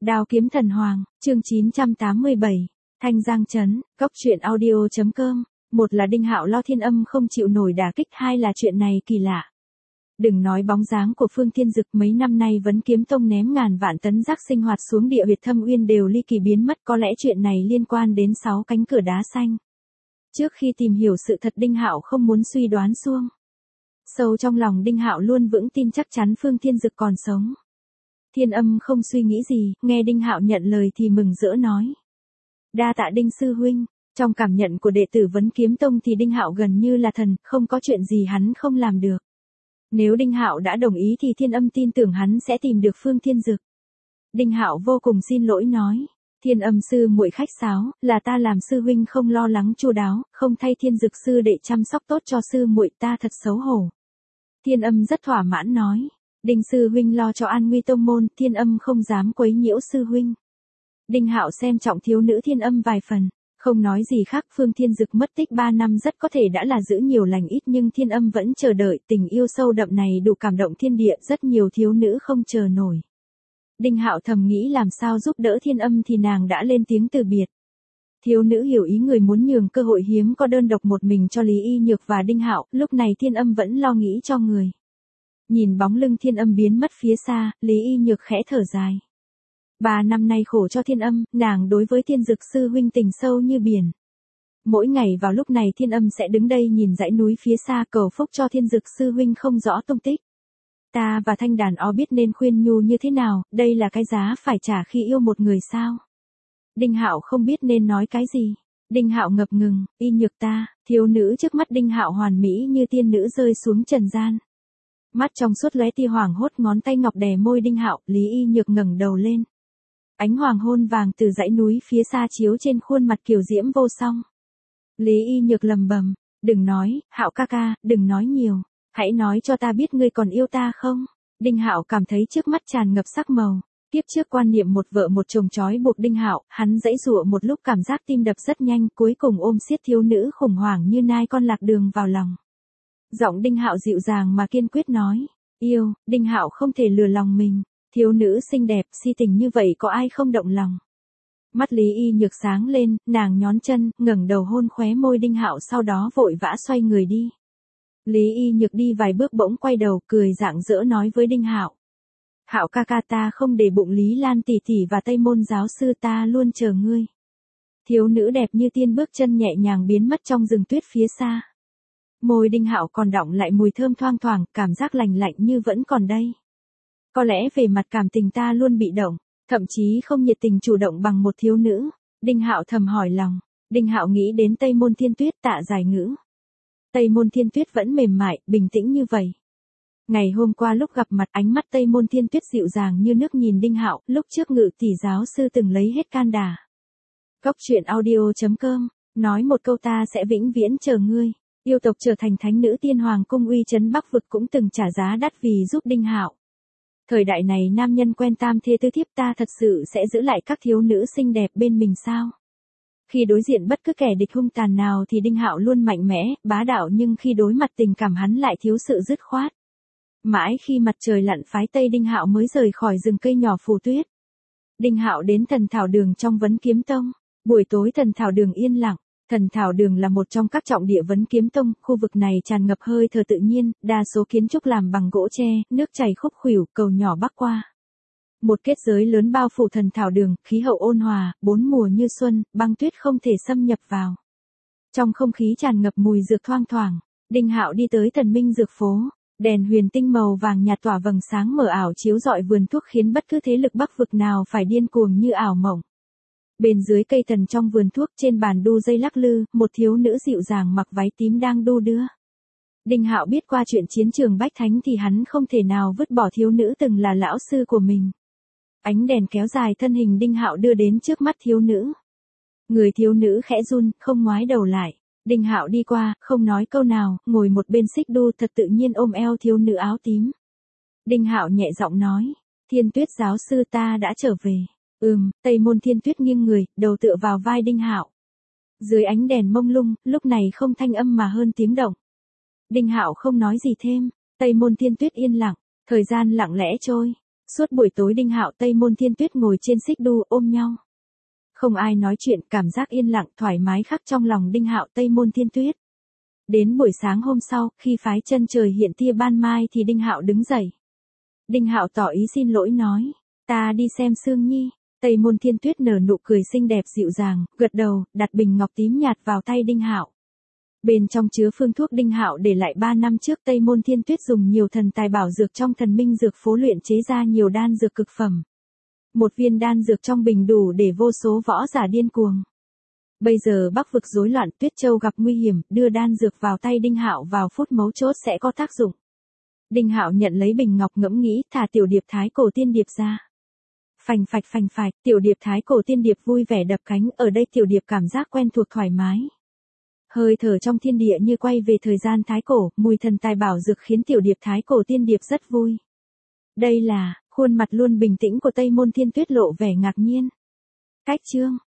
Đao kiếm thần hoàng, chương 987, Thanh Giang Trấn, Cốc truyện audio.com. Một là Đinh Hạo lo Thiên Âm không chịu nổi đả kích, hai là chuyện này kỳ lạ. Đừng nói bóng dáng của Phương Thiên Dực mấy năm nay Vấn Kiếm Tông ném ngàn vạn tấn rác sinh hoạt xuống địa huyệt Thâm Uyên đều ly kỳ biến mất, có lẽ chuyện này liên quan đến 6 cánh cửa đá xanh. Trước khi tìm hiểu sự thật Đinh Hạo không muốn suy đoán suông. Sâu trong lòng Đinh Hạo luôn vững tin chắc chắn Phương Thiên Dực còn sống. Thiên Âm không suy nghĩ gì, nghe Đinh Hạo nhận lời thì mừng rỡ nói: "Đa tạ Đinh sư huynh." Trong cảm nhận của đệ tử Vấn Kiếm Tông thì Đinh Hạo gần như là thần, không có chuyện gì hắn không làm được. Nếu Đinh Hạo đã đồng ý thì Thiên Âm tin tưởng hắn sẽ tìm được Phương Thiên Dực. Đinh Hạo vô cùng xin lỗi nói: "Thiên Âm sư muội khách sáo, là ta làm sư huynh không lo lắng chu đáo, không thay Thiên Dực sư đệ chăm sóc tốt cho sư muội, ta thật xấu hổ." Thiên Âm rất thỏa mãn nói: "Đinh sư huynh lo cho an nguy tông môn, Thiên Âm không dám quấy nhiễu sư huynh." Đinh Hạo xem trọng thiếu nữ Thiên Âm vài phần, không nói gì khác. Phương Thiên Dực mất tích 3 năm rất có thể đã là giữ nhiều lành ít, nhưng Thiên Âm vẫn chờ đợi, tình yêu sâu đậm này đủ cảm động thiên địa, rất nhiều thiếu nữ không chờ nổi. Đinh Hạo thầm nghĩ làm sao giúp đỡ Thiên Âm thì nàng đã lên tiếng từ biệt. Thiếu nữ hiểu ý người, muốn nhường cơ hội hiếm có đơn độc một mình cho Lý Y Nhược và Đinh Hạo, lúc này Thiên Âm vẫn lo nghĩ cho người. Nhìn bóng lưng Thiên Âm biến mất phía xa, Lý Y Nhược khẽ thở dài. 3 năm nay khổ cho Thiên Âm, nàng đối với Thiên Dực sư huynh tình sâu như biển. Mỗi ngày vào lúc này Thiên Âm sẽ đứng đây nhìn dãy núi phía xa cầu phúc cho Thiên Dực sư huynh không rõ tung tích. Ta và Thanh Đàn ó biết nên khuyên nhu như thế nào, đây là cái giá phải trả khi yêu một người sao? Đinh Hạo không biết nên nói cái gì. Đinh Hạo ngập ngừng: "Y Nhược ta." Thiếu nữ trước mắt Đinh Hạo hoàn mỹ như tiên nữ rơi xuống trần gian. Mắt trong suốt lóe tia hoàng hốt, ngón tay ngọc đè môi Đinh Hạo. Lý Y Nhược ngẩng đầu lên. Ánh hoàng hôn vàng từ dãy núi phía xa chiếu trên khuôn mặt kiều diễm vô song. Lý Y Nhược lầm bầm: "Đừng nói, Hạo ca ca, đừng nói nhiều. Hãy nói cho ta biết ngươi còn yêu ta không?" Đinh Hạo cảm thấy trước mắt tràn ngập sắc màu. Tiếp trước quan niệm một vợ một chồng trói buộc Đinh Hạo, hắn giãy giụa một lúc, cảm giác tim đập rất nhanh, cuối cùng ôm siết thiếu nữ khủng hoảng như nai con lạc đường vào lòng. Giọng Đinh Hạo dịu dàng mà kiên quyết nói: "Yêu." Đinh Hạo không thể lừa lòng mình. Thiếu nữ xinh đẹp, si tình như vậy có ai không động lòng. Mắt Lý Y Nhược sáng lên, nàng nhón chân, ngẩng đầu hôn khóe môi Đinh Hạo, sau đó vội vã xoay người đi. Lý Y Nhược đi vài bước bỗng quay đầu, cười rạng rỡ nói với Đinh Hạo: "Hạo ca ca, ta không để bụng Lý Lan tỷ tỷ và Tây Môn giáo sư, ta luôn chờ ngươi." Thiếu nữ đẹp như tiên bước chân nhẹ nhàng biến mất trong rừng tuyết phía xa. Môi Đinh Hạo còn đọng lại mùi thơm thoang thoảng, cảm giác lành lạnh như vẫn còn đây. Có lẽ về mặt cảm tình ta luôn bị động, thậm chí không nhiệt tình chủ động bằng một thiếu nữ. Đinh Hạo thầm hỏi lòng. Đinh Hạo nghĩ đến Tây Môn Thiên Tuyết, Tạ Giải Ngữ. Tây Môn Thiên Tuyết vẫn mềm mại, bình tĩnh như vậy. Ngày hôm qua lúc gặp mặt, ánh mắt Tây Môn Thiên Tuyết dịu dàng như nước nhìn Đinh Hạo, lúc trước Ngự tỷ giáo sư từng lấy hết can đảm. Cốc truyện audio.com, nói một câu ta sẽ vĩnh viễn chờ ngươi. Yêu tộc trở thành thánh nữ tiên hoàng cung uy chấn Bắc vực cũng từng trả giá đắt vì giúp Đinh Hạo. Thời đại này nam nhân quen tam thê tứ thiếp, ta thật sự sẽ giữ lại các thiếu nữ xinh đẹp bên mình sao? Khi đối diện bất cứ kẻ địch hung tàn nào thì Đinh Hạo luôn mạnh mẽ, bá đạo, nhưng khi đối mặt tình cảm hắn lại thiếu sự dứt khoát. Mãi khi mặt trời lặn phái tây Đinh Hạo mới rời khỏi rừng cây nhỏ phủ tuyết. Đinh Hạo đến Thần Thảo Đường trong Vấn Kiếm Tông. Buổi tối Thần Thảo Đường yên lặng. Thần Thảo Đường là một trong các trọng địa Vấn Kiếm Tông, khu vực này tràn ngập hơi thở tự nhiên, đa số kiến trúc làm bằng gỗ tre, nước chảy khúc khuỷu, cầu nhỏ bắc qua. Một kết giới lớn bao phủ Thần Thảo Đường, khí hậu ôn hòa, 4 mùa như xuân, băng tuyết không thể xâm nhập vào. Trong không khí tràn ngập mùi dược thoang thoảng, Đinh Hạo đi tới Thần Minh dược phố. Đèn huyền tinh màu vàng nhạt tỏa vầng sáng mờ ảo chiếu rọi vườn thuốc, khiến bất cứ thế lực bắc vực nào phải điên cuồng như ảo mộng. Bên dưới cây thần trong vườn thuốc, trên bàn đu dây lắc lư, một thiếu nữ dịu dàng mặc váy tím đang đu đưa. Đinh Hạo biết qua chuyện chiến trường Bách Thánh thì hắn không thể nào vứt bỏ thiếu nữ từng là lão sư của mình. Ánh đèn kéo dài thân hình Đinh Hạo đưa đến trước mắt thiếu nữ. Người thiếu nữ khẽ run, không ngoái đầu lại. Đinh Hạo đi qua, không nói câu nào, ngồi một bên xích đu thật tự nhiên ôm eo thiếu nữ áo tím. Đinh Hạo nhẹ giọng nói: "Thiên Tuyết giáo sư, ta đã trở về." Tây Môn Thiên Tuyết nghiêng người, đầu tựa vào vai Đinh Hạo. Dưới ánh đèn mông lung, lúc này không thanh âm mà hơn tiếng động. Đinh Hạo không nói gì thêm, Tây Môn Thiên Tuyết yên lặng, thời gian lặng lẽ trôi. Suốt buổi tối Đinh Hạo Tây Môn Thiên Tuyết ngồi trên xích đu ôm nhau. Không ai nói chuyện, cảm giác yên lặng thoải mái khắc trong lòng Đinh Hạo Tây Môn Thiên Tuyết. Đến buổi sáng hôm sau, khi phái chân trời hiện tia ban mai thì Đinh Hạo đứng dậy. Đinh Hạo tỏ ý xin lỗi nói, ta đi xem Sương Nhi. Tây Môn Thiên Tuyết nở nụ cười xinh đẹp dịu dàng, gật đầu, đặt bình ngọc tím nhạt vào tay Đinh Hạo. Bên trong chứa phương thuốc Đinh Hạo để lại 3 năm trước Tây Môn Thiên Tuyết dùng nhiều thần tài bảo dược trong Thần Minh Dược Phố luyện chế ra nhiều đan dược cực phẩm. Một viên đan dược trong bình đủ để vô số võ giả điên cuồng. Bây giờ Bắc vực rối loạn, Tuyết Châu gặp nguy hiểm, đưa đan dược vào tay Đinh Hạo vào phút mấu chốt sẽ có tác dụng. Đinh Hạo nhận lấy bình ngọc ngẫm nghĩ, thả tiểu điệp Thái Cổ Tiên Điệp ra. Phành phạch, tiểu điệp Thái Cổ Tiên Điệp vui vẻ đập cánh, ở đây tiểu điệp cảm giác quen thuộc thoải mái. Hơi thở trong thiên địa như quay về thời gian thái cổ, mùi thần tài bảo dược khiến tiểu điệp Thái Cổ Tiên Điệp rất vui. Đây là, khuôn mặt luôn bình tĩnh của Tây Môn Thiên Tuyết lộ vẻ ngạc nhiên. Cách chương